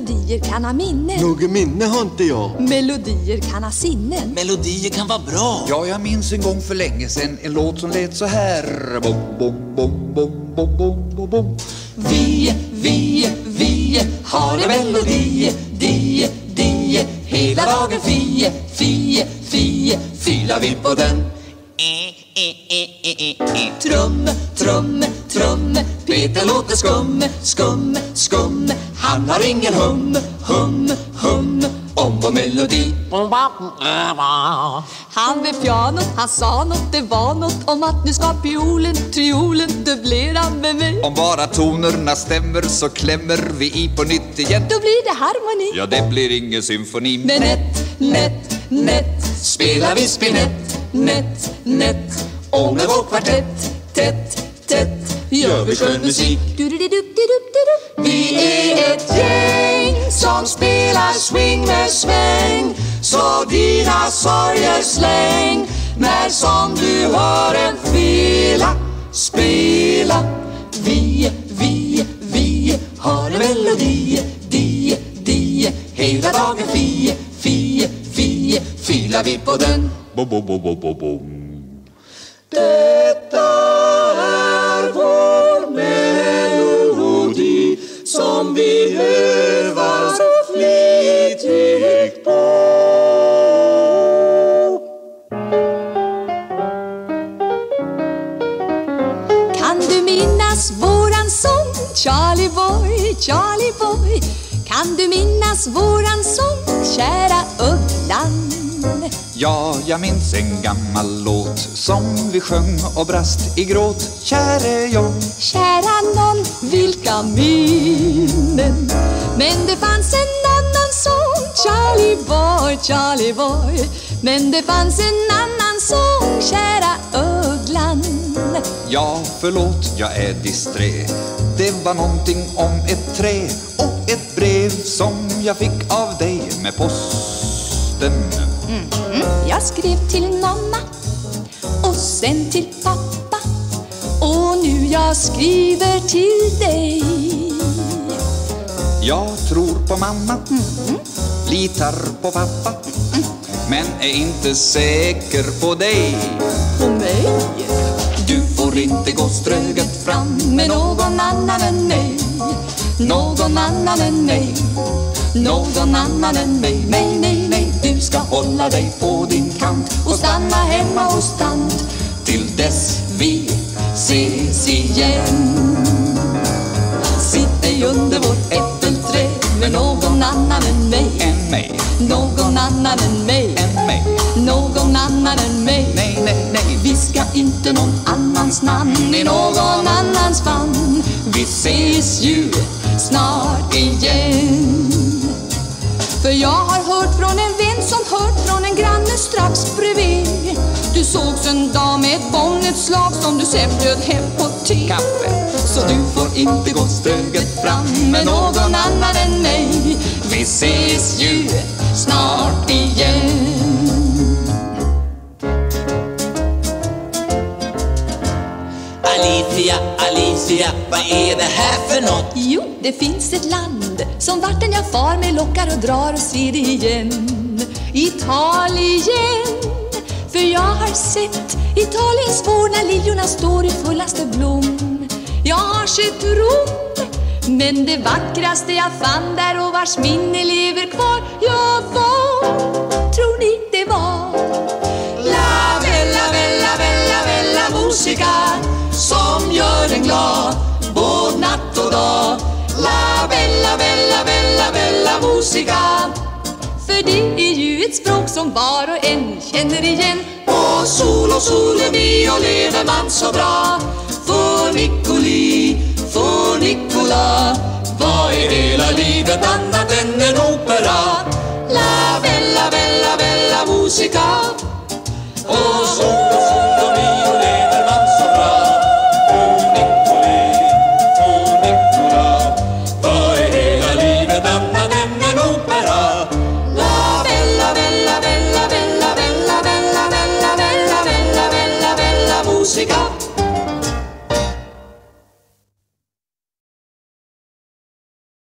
Melodier kan ha minnen. Något minne har inte jag. Melodier kan ha sinnen. Melodier kan vara bra. Ja, jag minns en gång för länge sedan en låt som lät så här. Bom, bom, bom, bom, bom, bom, bom, bom. Vi har en melodi, die, hela dagen filar vi på den. Trum, Peter låter skum, han har ingen hum om vår melodi. Han vid pianot, han sa något, det var något om att nu ska triolen dubblera med mig. Om bara tonerna stämmer så klämmer vi i på nytt igen. Då blir det harmoni. Ja, det blir ingen symfoni. Men Nätt, spelar vi spinett, nätt, och med vår kvartett, tätt, gör vi skön musik. Vi är ett gäng som spelar swing med sväng, så dina sorger släng när som du hör en fila spela. Vi har en melodi, die, hela dagen filar vi på den. Detta är vår melodi som vi övar så flitigt på. Kan du minnas våran sång, Charlie boy? Kan du minnas våran sång, kära Ugglan? Ja, jag minns en gammal låt som vi sjöng och brast i gråt. Käre John, Kära nån, vilka minnen. Men det fanns en annan sång, Charlie boy. Men det fanns en annan sång, kära Ugglan. ja förlåt, jag är disträ. Det var någonting om ett trä och ett brev som jag fick av dig med posten. Jag skrev till mamma och sen till pappa, och nu jag skriver till dig. Jag tror på mamma, litar på pappa, men är inte säker på dig. På mig? Du får inte gå ströget fram Med någon annan än mig. någon annan än mig. Nej, du ska hålla dig på din kant och stanna hemma hos tant till dess vi ses igen. Sitt dig under vårt äppelträd med någon annan än mig. Någon annan än mig. Någon annan än mig. Nej, vi ska inte någon annans namn i någon annans famn. Vi ses ju snart igen. För jag har hört från en vän som hört från en granne strax bredvid. Du sågs en dag med ett bångutslag som du sen bjöd hem på te. Kaffe. Så du får inte gå ströget fram med någon annan än mig. Vi ses ju snart igen. Alicia, vad är det här för något? Jo, det finns ett land som varten jag far med lockar och drar och ser det igen. Italien, för jag har sett Italiens vår när liljorna står i fullaste blom. Jag har sett Rom, men det vackraste jag fann där och vars minne lever kvar, jag var, tror ni det var? La bella, bella, bella, bella musica som gör en glad både natt och dag. La bella, bella, bella, bella musica. För det är ju ett språk som var och en känner igen. Och sol mio lever man så bra. För Nicola, vad är hela livet annat än en opera? La bella, bella, bella musica.